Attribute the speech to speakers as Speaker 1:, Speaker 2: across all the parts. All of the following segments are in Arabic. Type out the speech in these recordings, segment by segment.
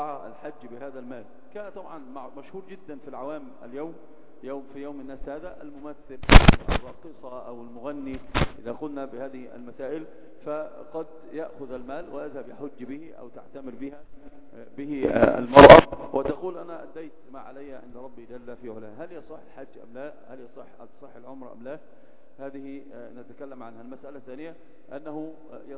Speaker 1: الحج بهذا المال. كان طبعا مشهور جدا في العوام اليوم، في يوم الناس هذا، الممثل الراقصة أو المغني إذا قلنا بهذه المسائل، فقد يأخذ المال ويذهب يحج به أو تعتمر به المرأة، وتقول أنا أديت ما علي عند ربي جل في علاه. هل يصح الحج أم لا؟ هل يصح العمرة أم لا؟ هذه نتكلم عنها. المسألة الثانية أنه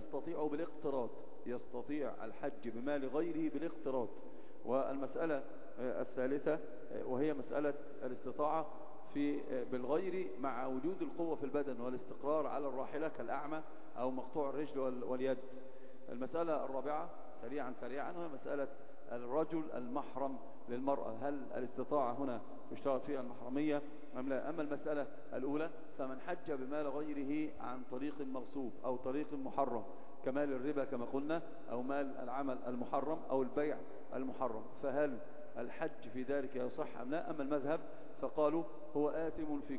Speaker 1: يستطيع الحج بمال غيره بالاقتراض. والمسألة الثالثة وهي مسألة الاستطاعة بالغير مع وجود القوة في البدن والاستقرار على الراحلة كالأعمى أو مقطوع الرجل واليد. المسألة الرابعة سريعا وهي مسألة الرجل المحرم للمرأة، هل الاستطاعة هنا يشترط فيها المحرمية أم لا؟ أما المسألة الأولى فمن حج بمال غيره عن طريق مغصوب أو طريق محرم كمال الربا كما قلنا، أو مال العمل المحرم أو البيع المحرم، فهل الحج في ذلك يصح أم لا؟ أما المذهب فقالوا هو آثم في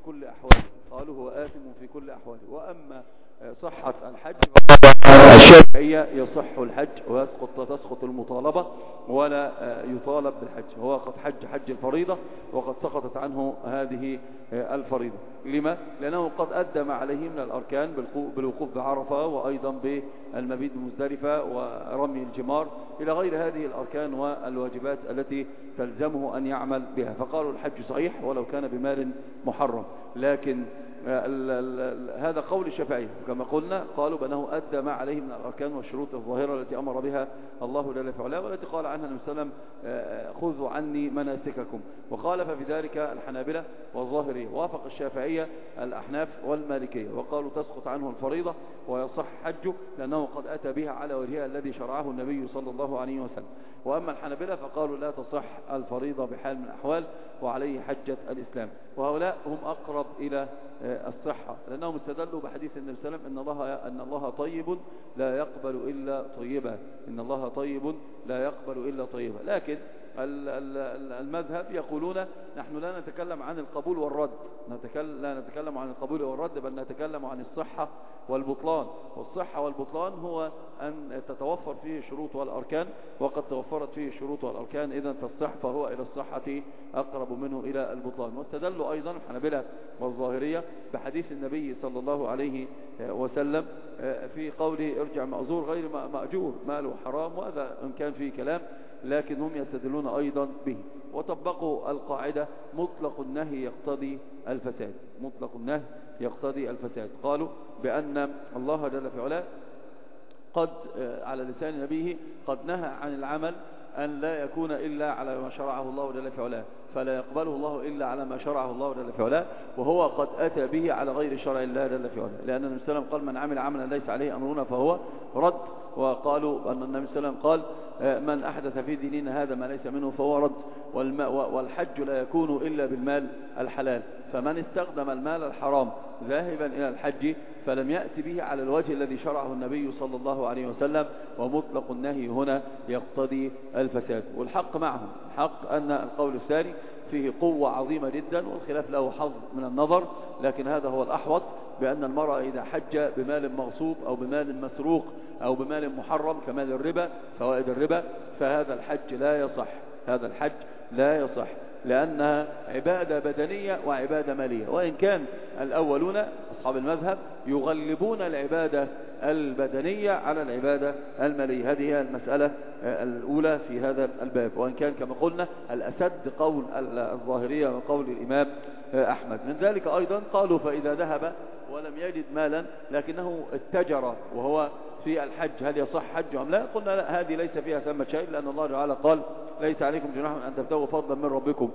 Speaker 1: كل أحواله. وأما صحة الحج الشافعية يصح الحج وتسقط المطالبة ولا يطالب بالحج. هو قد حج الفريضة وقد سقطت عنه هذه الفريضة. لما؟ لأنه قد أدى ما عليه من الأركان بالوقوف بعرفة وأيضا بالمبيت بمزدلفة ورمي الجمار إلى غير هذه الأركان والواجبات التي تلزمه أن يعمل بها. فقالوا الحج صحيح ولو كان بمال محرم. لكن هذا قول الشافعية كما قلنا، قالوا بأنه أدى ما عليه من الأركان والشروط الظاهرة التي أمر بها الله جل في علاه والتي قال عنها النبي صلى الله عليه وسلم خذوا عني مناسككم. وخالف في ذلك الحنابلة والظاهرية. وافق الشافعية الأحناف والمالكية وقالوا تسقط عنه الفريضة ويصح حجه لأنه قد أتى بها على وجهها الذي شرعه النبي صلى الله عليه وسلم. وأما الحنابلة فقالوا لا تصح الفريضة بحال من الأحوال وعليه حجة الإسلام. وهؤلاء هم أقرب إلى الصحة لأنهم استدلوا بحديث النبي صلى الله عليه وسلم أن الله طيب لا يقبل إلا طيبا. لكن المذهب يقولون نحن لا نتكلم عن القبول والرد، لا نتكلم عن القبول والرد، بل نتكلم عن الصحة والبطلان. والصحة والبطلان هو أن تتوفر فيه الشروط والأركان، وقد توفرت فيه الشروط والأركان إذن تصح، فهو إلى الصحة أقرب منه إلى البطلان. واستدلوا أيضا الحنابلة والظاهرية بحديث النبي صلى الله عليه وسلم في قوله ارجع مأزور غير مأجور ماله حرام، وهذا إن كان فيه كلام لكن هم يستدلون أيضا به. وطبقوا القاعدة مطلق النهي يقتضي الفساد. قالوا بأن الله جل في علاه قد على لسان نبيه قد نهى عن العمل أن لا يكون إلا على ما شرعه الله جل في علاه، فلا يقبله الله إلا على ما شرعه الله جل في علاه، وهو قد أتى به على غير شرع الله جل في علاه. لأن النبي صلى الله عليه وسلم قال من عمل عملا ليس عليه أمرنا فهو رد. وقالوا أن النبي صلى الله عليه وسلم قال من أحدث في ديننا هذا ما ليس منه فهو رد. والحج لا يكون إلا بالمال الحلال، فمن استخدم المال الحرام ذاهبا إلى الحج فلم يأتي به على الوجه الذي شرعه النبي صلى الله عليه وسلم. ومطلق النهي هنا يقتضي الفساد. والحق معهم، حق أن القول الثاني فيه قوة عظيمة جدا والخلاف له حظ من النظر، لكن هذا هو الأحوط، بأن المرأة إذا حج بمال مغصوب أو بمال مسروق أو بمال محرم كمال الربا فوائد الربا فهذا الحج لا يصح، لأنها عبادة بدنية وعبادة مالية. وإن كان الأولون أصحاب المذهب يغلبون العبادة البدنية على العبادة المالية. هذه هي المسألة الأولى في هذا الباب، وإن كان كما قلنا الأسد قول الظاهرية وقول الإمام أحمد. من ذلك أيضا قالوا فإذا ذهب ولم يجد مالا لكنه اتجر وهو في الحج هل يصح حج أم لا؟ قلنا لا، هذه ليس فيها ثمة شيء، لأن الله تعالى قال ليس عليكم جناح أن تبتغوا فضلا من ربكم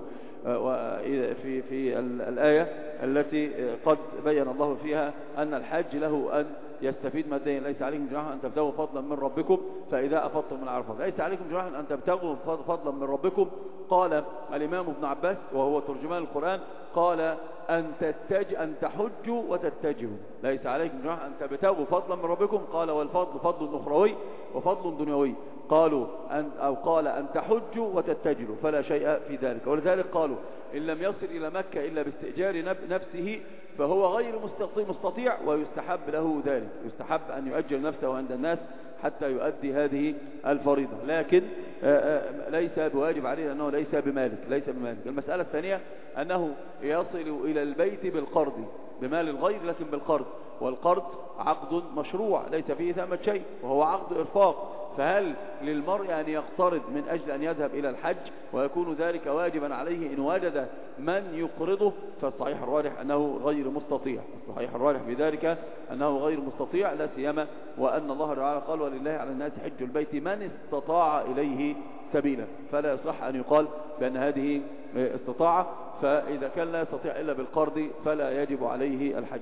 Speaker 1: في الآية التي قد بين الله فيها أن الحج له أن يستفيد ماديا. ليس عليكم جناح أن تبتغوا فضلا من ربكم فإذا أفضتم من عرفات. ليس عليكم جناح أن تبتغوا فضلا من ربكم. قال الإمام ابن عباس وهو ترجمان القرآن قال أن تحجوا وتتجهوا. ليس عليكم جناح أن تبتغوا فضلا من ربكم. قال والفضل فضل أخروي وفضل دنيوي. قال أن تحجوا وتتجهوا فلا شيء في ذلك. ولذلك قالوا إن لم يصل إلى مكة إلا باستئجار نفسه فهو غير مستطيع ويستحب له ذلك، يستحب أن يؤجر نفسه عند الناس حتى يؤدي هذه الفريضة، لكن ليس بواجب عليه لأنه ليس بمالك. المسألة الثانية أنه يصل إلى البيت بالقرض، بمال الغير لكن بالقرض، والقرض عقد مشروع ليس فيه ثمة شيء وهو عقد إرفاق. فهل للمرء أن يقترض من أجل أن يذهب إلى الحج ويكون ذلك واجبا عليه إن وجد من يقرضه؟ فالصحيح الراجح أنه غير مستطيع، الصحيح الراجح في ذلك أنه غير مستطيع، لا سيما وأن الله تعالى قال ولله على الناس حج البيت من استطاع إليه سبيلا، فلا يصح أن يقال بأن هذه استطاعة، فإذا كان لا يستطيع إلا بالقرض فلا يجب عليه الحج.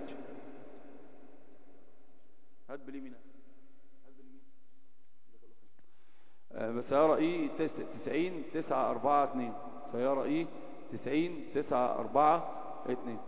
Speaker 1: هات باليمين سيارة إي 90-942 سيارة إي 90-942.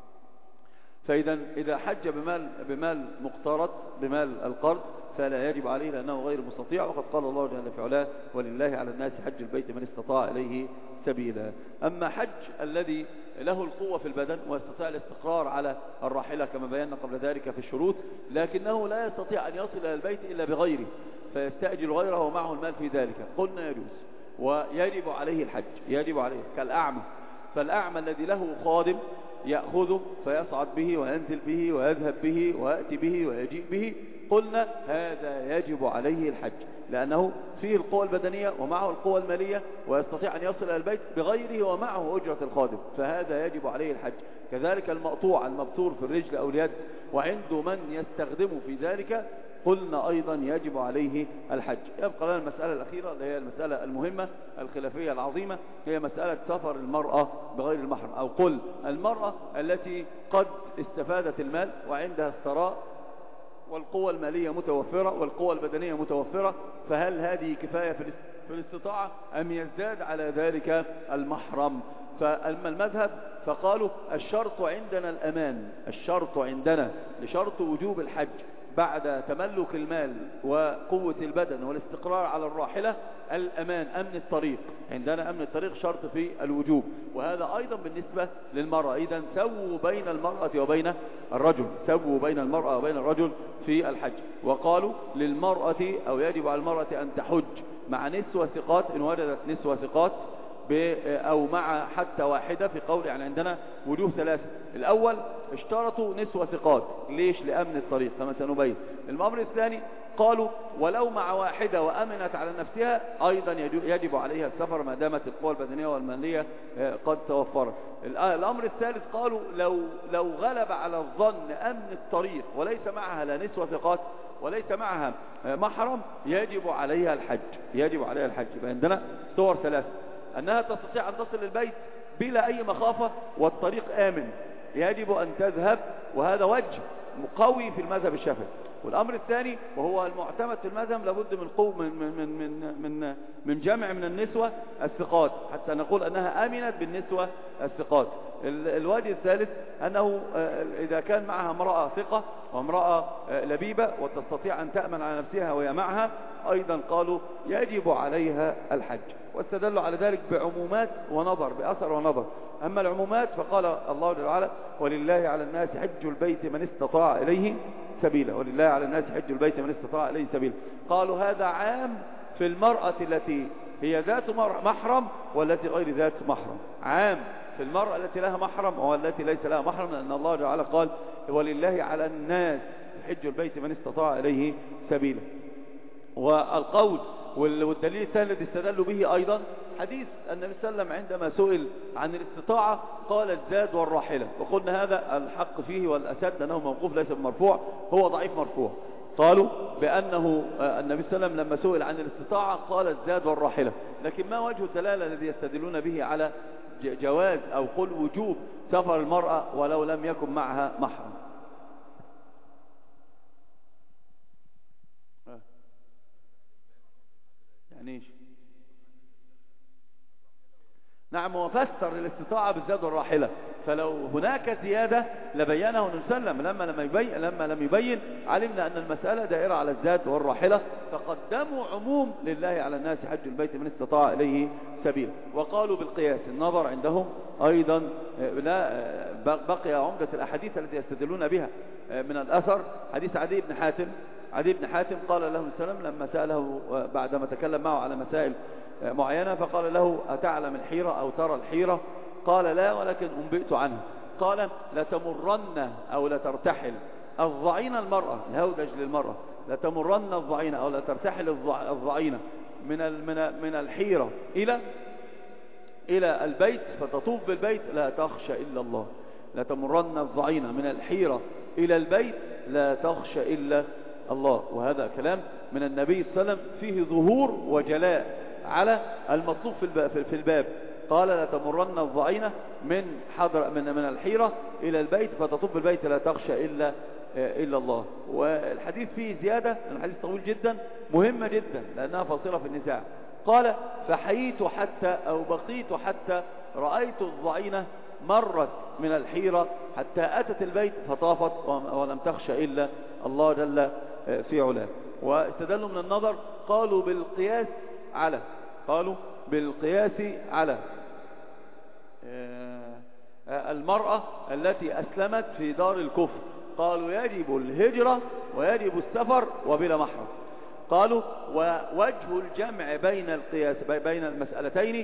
Speaker 1: فإذا حج بمال مقترض بمال القرض فلا يجب عليه لأنه غير مستطيع، وقد قال الله جل في علاه ولله على الناس حج البيت من استطاع إليه سبيلا. أما حج الذي له القوة في البدن ويستطيع الاستقرار على الراحلة كما بينا قبل ذلك في الشروط، لكنه لا يستطيع أن يصل إلى البيت إلا بغيره فيستأجر غيره ومعه المال في ذلك، قلنا يجوز ويجب عليه الحج، يجب عليه كالأعمى. فالأعمى الذي له خادم يأخذه فيصعد به وينزل به ويذهب به ويأتي به ويجيء به، قلنا هذا يجب عليه الحج لأنه فيه القوة البدنية ومعه القوة المالية ويستطيع أن يصل إلى البيت بغيره ومعه أجرة الخادم، فهذا يجب عليه الحج. كذلك المقطوع المبتور في الرجل أو اليد وعنده من يستخدمه في ذلك قلنا أيضا يجب عليه الحج. يبقى لنا المسألة الأخيرة اللي هي المسألة المهمة الخلافية العظيمة، هي مسألة سفر المرأة بغير المحرم، أو قل المرأة التي قد استفادت المال وعندها الثراء والقوة المالية متوفرة والقوة البدنية متوفرة، فهل هذه كفاية في الاستطاعة أم يزداد على ذلك المحرم؟ فأما المذهب فقالوا الشرط عندنا الأمان، الشرط عندنا لشرط وجوب الحج بعد تملك المال وقوة البدن والاستقرار على الراحلة الأمان، أمن الطريق، عندنا أمن الطريق شرط في الوجوب، وهذا أيضا بالنسبة للمرأة. إذن سووا بين المرأة وبين الرجل، سووا بين المرأة وبين الرجل في الحج، وقالوا للمرأة أو يجب على المرأة أن تحج مع نسوة ثقات إن وجدت نسوة ثقات أو مع حتى واحدة، في قول يعني عندنا وجوه ثلاثة. الأول اشترطوا نسوة ثقات، ليش؟ لأمن الطريق كما سنبين. الأمر الثاني قالوا ولو مع واحدة وأمنت على نفسها أيضا يجب عليها السفر ما دامت القوى البدنية والمالية قد توفرت. الأمر الثالث قالوا لو غلب على الظن أمن الطريق وليس معها لا نسوة ثقات وليس معها محرم يجب عليها الحج، يجب عليها الحج. يبقى عندنا صور ثلاثة: أنها تستطيع أن تصل البيت بلا أي مخافة والطريق آمن، يجب أن تذهب، وهذا وجه مقوي في المذهب الشافعي. والأمر الثاني وهو المعتمد في المذهب لابد من جمع من النسوة الثقات حتى نقول أنها آمنت بالنسوة الثقات. الوجه الثالث أنه إذا كان معها امرأة ثقة وامرأة لبيبة وتستطيع أن تأمن على نفسها وهي معها أيضا قالوا يجب عليها الحج، واستدلوا على ذلك بعمومات ونظر، بأثر ونظر. أما العمومات فقال الله جل وعلا ولله على الناس حج البيت من استطاع إليه سبيلا، ولله على الناس حج البيت من استطاع إليه سبيلا. قالوا هذا عام في المرأة التي هي ذات محرم والتي غير ذات محرم، عام في المرأة التي لها محرم والتي ليس لها محرم، لأن الله جل وعلا قال ولله على الناس حج البيت من استطاع إليه سبيلا. والقول والدليل الثاني الذي استدلوا به أيضا حديث النبي صلى الله عليه وسلم عندما سئل عن الاستطاعة قال الزاد والراحلة، وقلنا هذا الحق فيه والأسد أنه موقوف ليس بمرفوع، هو ضعيف مرفوع. قالوا بأنه النبي صلى الله عليه وسلم لما سئل عن الاستطاعة قال الزاد والراحلة، لكن ما وجه الدلالة الذي يستدلون به على جواز أو قل وجوب سفر المرأة ولو لم يكن معها محرم؟ يعني نعم، وفسر الاستطاعة بالزاد والراحلة، فلو هناك زيادة لبينه النبي صلى الله عليه وسلم، لما لم يبين علمنا أن المسألة دائرة على الزاد والراحلة، فقدموا عموم لله على الناس حج البيت من استطاع إليه سبيلا. وقالوا بالقياس، النظر عندهم أيضا لا بقي عمدة الأحاديث التي يستدلون بها من الأثر حديث عدي بن حاتم عدي بن حاتم قال له السلام لما سأله بعدما تكلم معه على مسائل معينة، فقال له أتعلم الحيرة أو ترى الحيرة؟ قال لا ولكن أنبئت عنها. قال لتمرن أو لترتحل الضعينة، المرأة الهودج للمرأة، لتمرن الضعينة أو لترتحل الضعينة من الحيرة إلى البيت فتطوف بالبيت لا تخشى إلا الله. لتمرن الضعينة من الحيرة إلى البيت لا تخشى إلا الله. وهذا كلام من النبي صلى الله عليه وسلم فيه ظهور وجلاء على المطلوب في الباب. قال لتمرن الضعينة من الحيرة إلى البيت فتطوف بالبيت لا تخشى إلا الله. والحديث فيه زيادة، الحديث طويل جدا مهمة جدا لأنها فاصلة في النزاع. قال فحييت حتى أو بقيت حتى رأيت الضعينة مرت من الحيرة حتى أتت البيت فطافت ولم تخشى إلا الله جل في علاه. واستدلوا من النظر قالوا بالقياس على المرأة التي أسلمت في دار الكفر. قالوا يجب الهجرة ويجب السفر وبلا محرم. قالوا ووجه الجمع بين المسألتين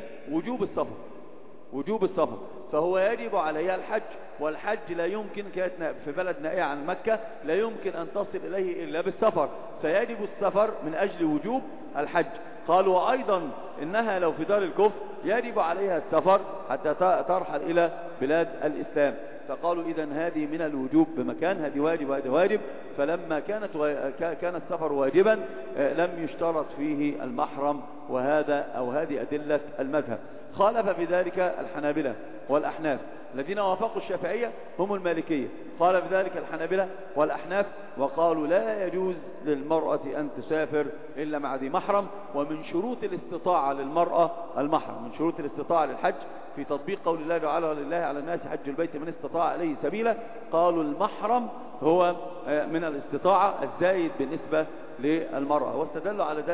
Speaker 1: وجوب السفر، فهو يجب عليها الحج، والحج لا يمكن، كانت في بلد نائية عن مكة لا يمكن أن تصل إليه إلا بالسفر، فيجب السفر من أجل وجوب الحج. قالوا وأيضا إنها لو في دار الكفر يجب عليها السفر حتى ترحل إلى بلاد الإسلام. فقالوا إذن هذه من الوجوب بمكان، هذه واجب وهذه واجب. فلما كان السفر واجبا لم يشترط فيه المحرم، هذه أدلة المذهب. خالف بذلك الحنابلة والأحناف، الذين وافقوا الشافعية هم المالكية. قال بذلك الحنابلة والأحناف وقالوا لا يجوز للمرأة أن تسافر إلا مع ذي محرم. ومن شروط الاستطاعة للمرأة المحرم، من شروط الاستطاعة للحج في تطبيق قول الله تعالى ولله على الناس حج البيت من استطاع إليه سبيلا. قالوا المحرم هو من الاستطاعة الزايد بالنسبة للمرأة، واستدلوا على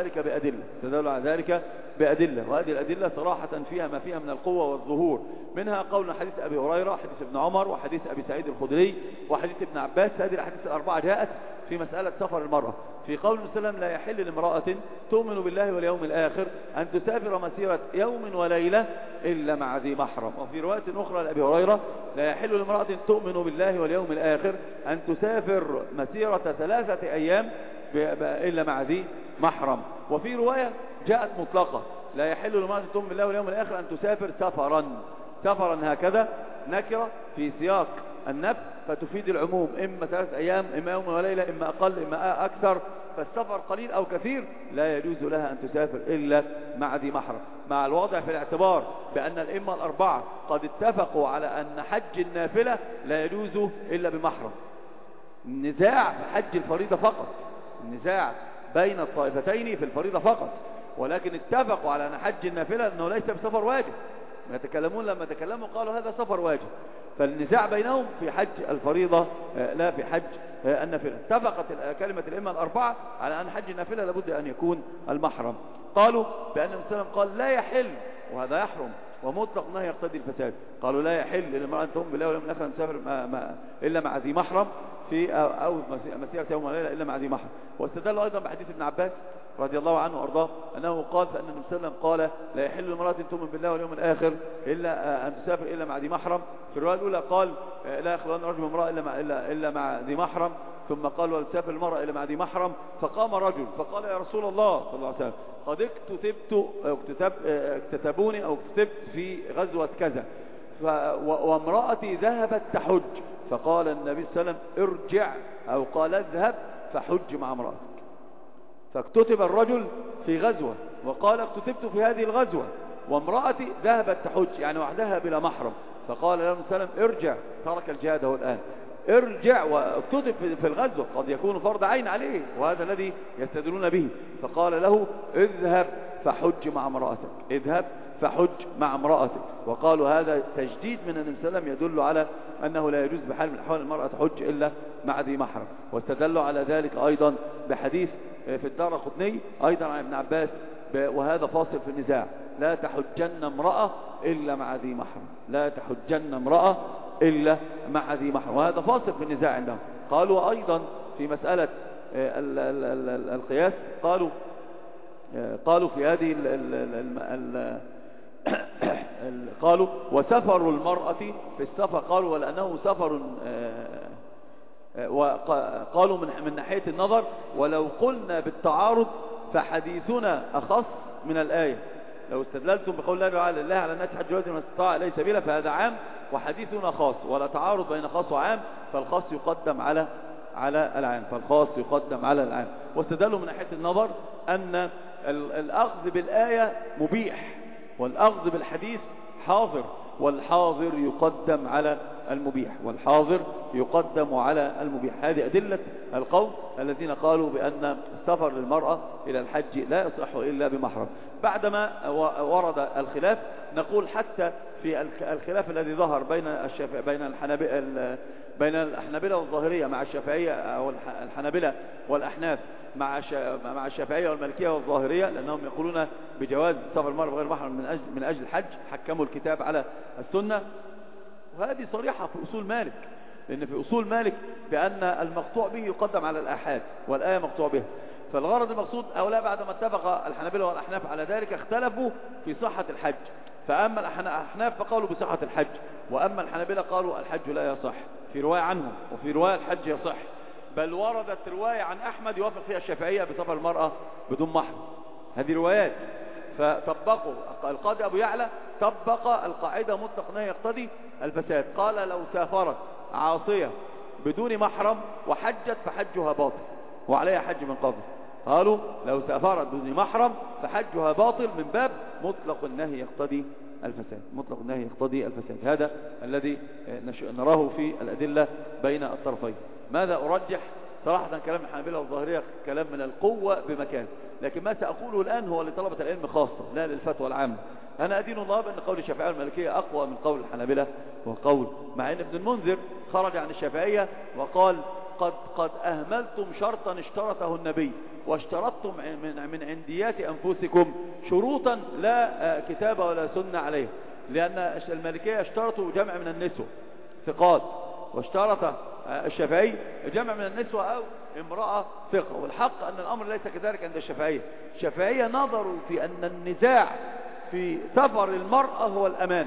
Speaker 1: ذلك بأدلة. وهذه الأدلة صراحة فيها ما فيها من القوة والظهور. منها قول حديث أبي هريرة، حديث ابن عمر، وحديث أبي سعيد الخدري، وحديث ابن عباس. هذه الأحاديث الأربعة جاءت في مسألة سفر المرأة. في قول النبي صلى الله عليه وسلم لا يحل لامرأة تؤمن بالله واليوم الآخر أن تسافر مسيرة يوم وليلة إلا مع ذي محرم. وفي رواية أخرى لأبي هريرة لا يحل لامرأة تؤمن بالله واليوم الآخر أن تسافر مسيرة 3 أيام إلا مع ذي محرم. وفي رواية جاءت مطلقة لا يحل لامرأة تؤمن بالله واليوم الآخر أن تسافر سفرا هكذا نكرة في سياق النفي فتفيد العموم، إما 3 أيام إما يوم وليلة إما أقل إما أكثر. فالسفر قليل أو كثير لا يجوز لها أن تسافر إلا مع ذي محرم، مع الوضع في الاعتبار بأن الأئمة الأربعة قد اتفقوا على أن حج النافلة لا يجوز إلا بمحرم. النزاع في حج الفريضة فقط، النزاع بين الطائفتين في الفريضة فقط، ولكن اتفقوا على أن حج النافلة أنه ليس بسفر واجب. لما تكلموا قالوا هذا سفر واجب، فالنزاع بينهم في حج الفريضة لا في حج النافلة. اتفقت كلمة الأئمة الأربعة على أن حج النافلة لابد أن يكون المحرم. قالوا بأن النبي صلى الله عليه وسلم قال لا يحل وهذا يحرم، ومطلق نهي يقتضي الفساد. قالوا لا يحل للمرأة أن تؤمن بالله واليوم الآخر أن تسافر إلا مع ذي محرم أو مسيرة يوم وليلة إلا مع ذي محرم. واستدلوا أيضا بحديث ابن عباس رضي الله عنه وأرضاه أنه قال فأن النبي صلى الله عليه وسلم قال لا يحل للمرأة أن تؤمن بالله واليوم الآخر إلا أن تسافر إلا مع ذي محرم. في الرواية الأولى قال لا يخلون رجل امرأة إلا مع ذي محرم، ثم قال ولا تسافر المرأة إلا مع ذي محرم. فقام رجل فقال يا رسول الله صلى الله عليه وسلم قد اكتتبوني أو اكتتبت في غزوة كذا وامرأتي ذهبت تحج. فقال النبي صلى الله عليه وسلم ارجع أو قال اذهب فحج مع امرأتك. فاكتتب الرجل في غزوة وقال اكتتبت في هذه الغزوة وامرأتي ذهبت تحج يعني وحدها بلا محرم. فقال له النبي صلى الله عليه وسلم ارجع، ترك الجهاد هو الآن، ارجع واكتتب في الغزوة قد يكون فرض عين عليه، وهذا الذي يستدلون به. فقال له اذهب فحج مع امرأتك، اذهب فحج مع امرأتك. وقالوا هذا تجديد من النبي صلى الله عليه وسلم يدل على أنه لا يجوز بحال من الأحوال المرأة تحج إلا مع ذي محرم. واستدلوا على ذلك أيضا بحديث في الدارقطني أيضا عن ابن عباس وهذا فاصل في النزاع لا تحجن امرأة إلا مع ذي محرم، لا تحجن امرأة إلا مع ذي محرم، وهذا فاصل في النزاع عندهم. قالوا أيضا في مسألة القياس قالوا في هذه قالوا وسفر المرأة في السفر، قالوا ولأنه سفر، وقالوا من ناحية النظر ولو قلنا بالتعارض فحديثنا أخص من الآية. لو استدللتم بقول الله تعالى لله على الناس حج البيت من استطاع إليه سبيلا فهذا عام وحديثنا خاص، ولا تعارض بين خاص وعام، فالخاص يقدم على العام، فالخاص يقدم على العام. واستدلوا من ناحية النظر أن الأخذ بالآية مبيح والأخذ بالحديث حاضر، والحاضر يقدم على المبيح، والحاضر يقدم على المبيح. هذه أدلة القوم الذين قالوا بأن السفر للمرأة إلى الحج لا يصح إلا بمحرم. بعدما ورد الخلاف نقول حتى في الخلاف الذي ظهر بين الحنابلة والظاهرية مع الشافعية، أو الحنابلة والأحناف مع الشافعية والمالكية والظاهرية، لأنهم يقولون بجواز سفر المرأة بغير محرم من أجل الحج، حكموا الكتاب على السنة. وهذه صريحة في أصول مالك، لأن في أصول مالك بأن المقطوع به يقدم على الآحاد والآية مقطوع بها. فالغرض المقصود أولا بعدما اتفق الحنابلة والأحناف على ذلك اختلفوا في صحة الحج، فأما الأحناف فقالوا بصحة الحج، وأما الحنابلة قالوا الحج لا يصح، في رواية عنهم وفي رواية الحج يصح. بل وردت رواية عن أحمد يوافق فيها الشافعية بسفر المرأة بدون محرم. هذه روايات. فطبقوا القاضي أبو يعلى طبق القاعدة مطلق نهي يقتضي الفساد، قال لو سافرت عاصية بدون محرم وحجت فحجها باطل وعليها حج من قبل. قالوا لو سافرت بدون محرم فحجها باطل من باب مطلق النهي يقتضي الفساد، مطلق النهي يقتضي الفساد. هذا الذي نراه في الأدلة بين الطرفين. ماذا أرجح؟ صراحة كلام الحنابلة والظاهرية كلام من القوة بمكان، لكن ما سأقوله الآن هو لطلبة العلم خاصة لا للفتوى العامة. أنا أدين الله بأن قول الشافعية والمالكية أقوى من قول الحنابلة وقول، مع أن ابن المنذر خرج عن الشافعية وقال قد أهملتم شرطا اشترطه النبي واشترطتم من عنديات أنفسكم شروطا لا كتاب ولا سنة عليه، لأن المالكية اشترطوا جمع من النسوة ثقات، واشترط الشافعي جمع من النسوة أو امرأة ثقة. والحق أن الأمر ليس كذلك عند الشافعية. الشافعية نظروا في أن النزاع في سفر المرأة هو الأمان.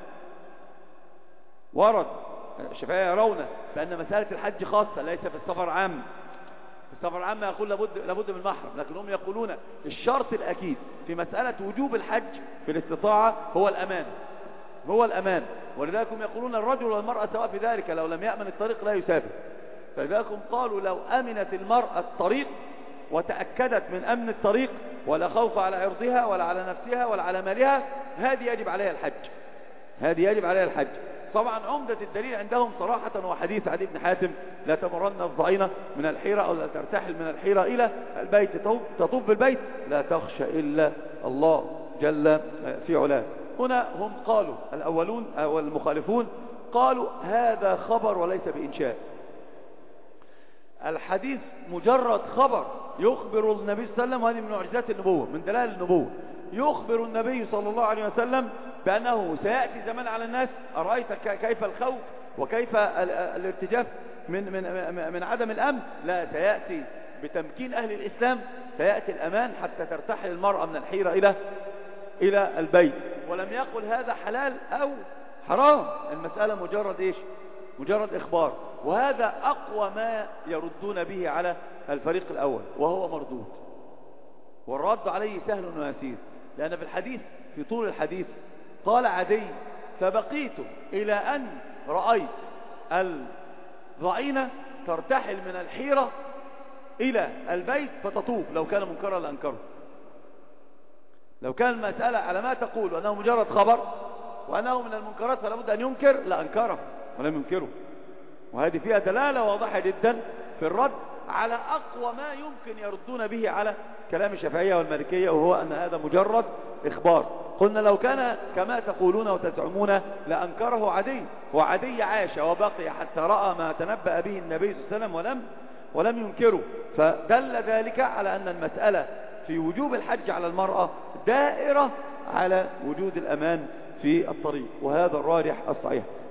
Speaker 1: ورد الشافعية يرون بأن مسألة الحج خاصة ليس في السفر عام. في السفر عام يقول لابد من محرم، لكن هم يقولون الشرط الأكيد في مسألة وجوب الحج في الاستطاعة هو الأمان، هو الأمان. ولذلك هم يقولون الرجل والمرأة سواء في ذلك، لو لم يأمن الطريق لا يسافر. فلذلك هم قالوا لو أمنت المرأة الطريق وتأكدت من أمن الطريق ولا خوف على عرضها ولا على نفسها ولا على مالها، هذه يجب عليها الحج، هذه يجب عليها الحج. طبعا عمدة الدليل عندهم صراحة وحديث عدي بن حاتم لا تمرن الضعينة من الحيرة أو لا ترتحل من الحيرة إلى البيت تطوف بالبيت لا تخشى إلا الله جل في علاه. هنا هم قالوا الأولون أو المخالفون قالوا هذا خبر وليس بإنشاء. الحديث مجرد خبر يخبر النبي صلى الله عليه وسلم، وهذه من معجزات النبوة من دلائل النبوة. يخبر النبي صلى الله عليه وسلم بأنه سيأتي زمان على الناس، أرأيت كيف الخوف وكيف الارتجاف من عدم الأمن؟ لا، سيأتي بتمكين أهل الإسلام، سيأتي الأمان حتى ترتحل المرأة من الحيرة إلى البيت. ولم يقل هذا حلال أو حرام، المسألة مجرد إيش؟ مجرد إخبار. وهذا أقوى ما يردون به على الفريق الأول، وهو مردود، والرد عليه سهل ويسير. لأن في الحديث في طول الحديث قال عدي فبقيت إلى أن رأيت الضعينة ترتحل من الحيرة إلى البيت فتطوف، لو كان منكرا لأنكره. لو كان المسألة على ما تقول وأنه مجرد خبر وأنه من المنكرات فلا بد أن ينكر لأنكره ولم ينكره. وهذه فيها دلالة واضحة جدا في الرد على أقوى ما يمكن يردون به على كلام الشافعية والمالكية، وهو أن هذا مجرد إخبار. قلنا لو كان كما تقولون وتزعمون لأنكره عدي، وعدي عاش وبقي حتى رأى ما تنبأ به النبي صلى الله عليه وسلم ولم ينكره. فدل ذلك على أن المسألة في وجوب الحج على المرأة دائرة على وجود الأمان في الطريق، وهذا الراجح الصحيح.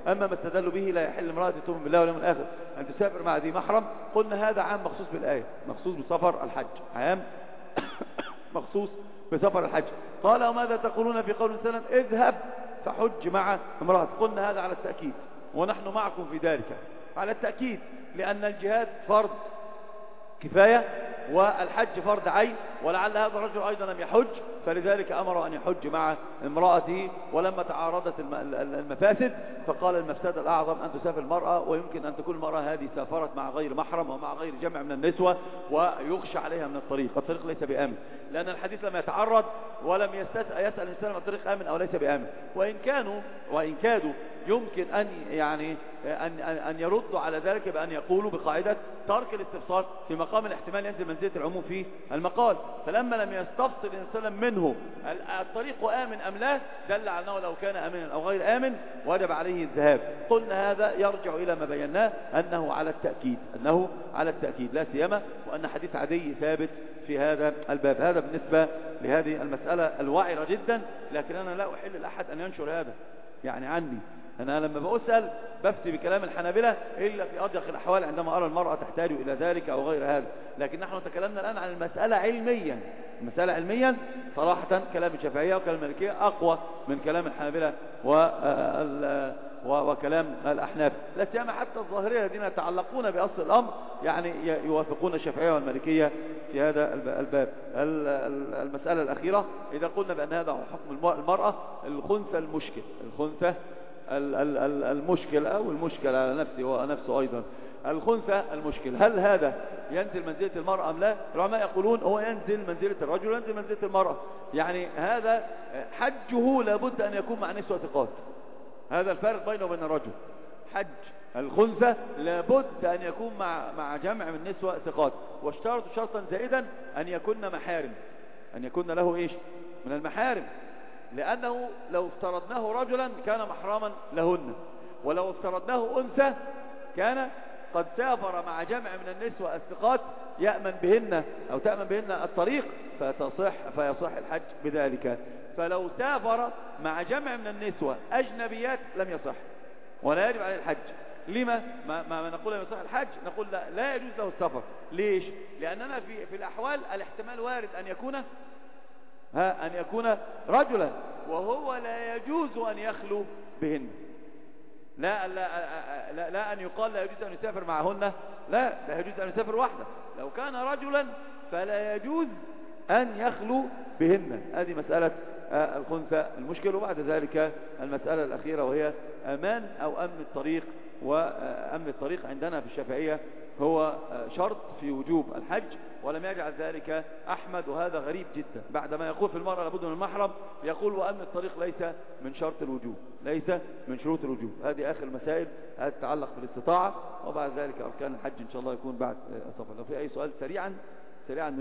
Speaker 1: أما ما استدلوا به لا يحل امرأة تؤمن بالله واليوم الآخر أن تسافر مع ذي محرم، قلنا هذا عام مخصوص بالآية، مخصوص بسفر الحج، عام مخصوص بسفر الحج. قال وماذا تقولون في قول سلم اذهب فحج مع امرأة؟ قلنا هذا على التأكيد، ونحن معكم في ذلك على التأكيد، لأن الجهاد فرض كفاية والحج فرض عين، ولعل هذا الرجل أيضا لم يحج، فلذلك أمر أن يحج مع امرأته. ولما تعارضت المفاسد فقال المفسدة الأعظم أن تسافر المرأة، ويمكن أن تكون المرأة هذه سافرت مع غير محرم ومع غير جمع من النسوة ويخشى عليها من الطريق ليس بآمن، لأن الحديث لم يتعرض ولم يسأل الإنسان عن الطريق آمن أو ليس بآمن. وإن كادوا يمكن أن يردوا على ذلك بأن يقولوا بقاعدة ترك الاستفسار في مقام الاحتمال ينزل منزلة العموم في المقال، فلما لم يستفصل الإنسان منه الطريق آمن أم لا دل على أنه لو كان آمنا أو غير آمن وجب عليه الذهاب. قلنا هذا يرجع إلى ما بيناه أنه على التأكيد لا سيما وأن حديث عدي ثابت في هذا الباب. هذا بالنسبة لهذه المسألة الوعرة جدا، لكن أنا لا أحل لأحد أن ينشر هذا يعني عني. أنا لما بأسأل بفتي بكلام الحنابلة إلا في أضيق الأحوال عندما أرى المرأة تحتاج إلى ذلك أو غير هذا، لكن نحن تكلمنا الآن عن المسألة علميا صراحة كلام الشافعية وكلام المالكية أقوى من كلام الحنابلة وكلام الأحناف، لا سيما حتى الظاهرية الذين يتعلقون بأصل الأمر يعني يوافقون الشافعية والمالكية في هذا الباب. المسألة الأخيرة إذا قلنا بأن هذا هو حكم المرأة الخنثى المشكل أو المشكل على نفسه ونفسه أيضا الخنثى المشكل، هل هذا ينزل منزلة المرأة أم لا؟ العلماء يقولون هو ينزل منزلة الرجل وينزل منزلة المرأة، يعني هذا حجه لابد أن يكون مع نسوة ثقات، هذا الفارق بينه وبين الرجل. حج الخنثى لابد أن يكون مع جمع من نسوة ثقات، واشترط شرطا زائدا أن يكون محارم، أن يكون له إيش من المحارم، لأنه لو افترضناه رجلا كان محرما لهن، ولو افترضناه أنثى كان قد سافر مع جمع من النسوة الثقات يأمن بهن أو تأمن بهن الطريق فيصح الحج بذلك. فلو سافر مع جمع من النسوة أجنبيات لم يصح ولا يجب عليه الحج. لما ما نقول يصح الحج؟ نقول لا يجوز له السفر. ليش؟ لأننا في الأحوال الاحتمال وارد أن يكون رجلا وهو لا يجوز أن يخلو بهن، لا أن يقال لا يجوز أن يسافر معهن، لا يجوز أن يسافر وحده. لو كان رجلا فلا يجوز أن يخلو بهن. هذه مسألة الخنثى المشكل. وبعد ذلك المسألة الأخيرة وهي أمان أو أمن الطريق. وأمن الطريق عندنا في الشافعية هو شرط في وجوب الحج، ولم يجعل ذلك أحمد، وهذا غريب جدا. بعدما يقول في المرأة لابد من المحرم يقول وأمن الطريق ليس من شرط الوجوب، ليس من شروط الوجوب. هذه آخر المسائل تتعلق بالاستطاعة، وبعد ذلك أركان الحج إن شاء الله يكون بعد السفر. لو في أي سؤال سريعا